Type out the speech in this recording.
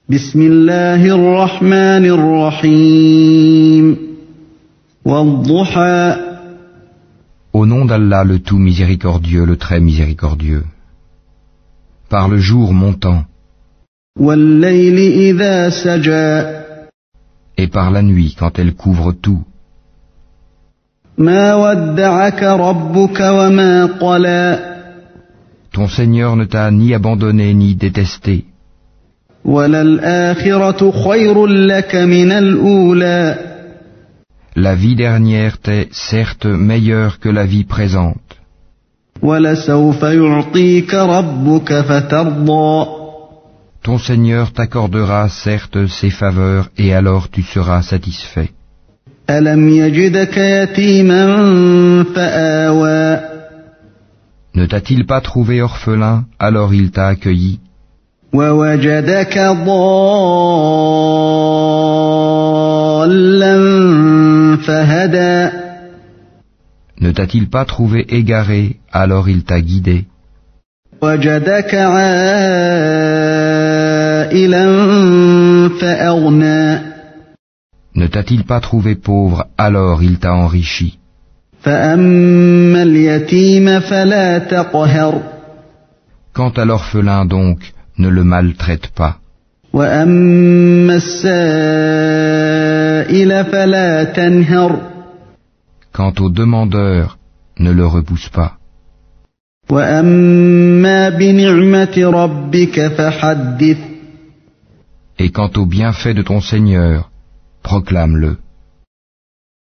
بسم الله الرحمن الرحيم والضحى Au nom d'Allah le tout miséricordieux, le très miséricordieux. Par le jour montant والليل إذا سجى et par la nuit quand elle couvre tout. ما ودعك ربك وما قلى Ton Seigneur ne t'a ni abandonné ni détesté. وللآخرة خير لك من الأولى La vie dernière t'est certes meilleure que la vie présente. ولسوف يعطيك ربك فترضى Ton Seigneur t'accordera certes ses faveurs et alors tu seras satisfait. ألم يجدك يتيما فآوى Ne t'a-t-il pas trouvé orphelin, alors il t'a accueilli? ووجدك ضالا فهدى Ne t'a-t-il pas trouvé égaré, alors il t'a guidé? وجدك عائلا فأغنى Ne t'a-t-il pas trouvé pauvre, alors il t'a enrichi? فأما اليتيم فلا تقهر Quant à l'orphelin donc, ne le maltraite pas. وأما السائل فلا تنهر Quant au demandeur, ne le repousse pas. وأما بنعمة ربك فحدث Et quant au bienfait de ton Seigneur, proclame-le.